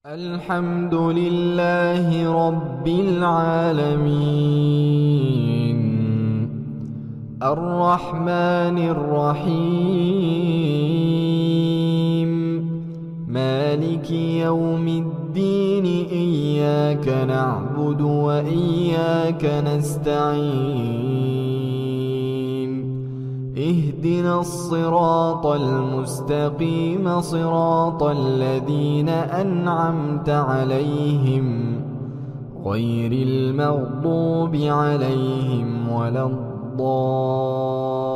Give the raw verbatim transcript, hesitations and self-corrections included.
الحمد لله رب العالمين الرحمن الرحيم مالك يوم الدين إياك نعبد وإياك نستعين اهدنا الصراط المستقيم صراط الذين أنعمت عليهم غير المغضوب عليهم ولا الضالين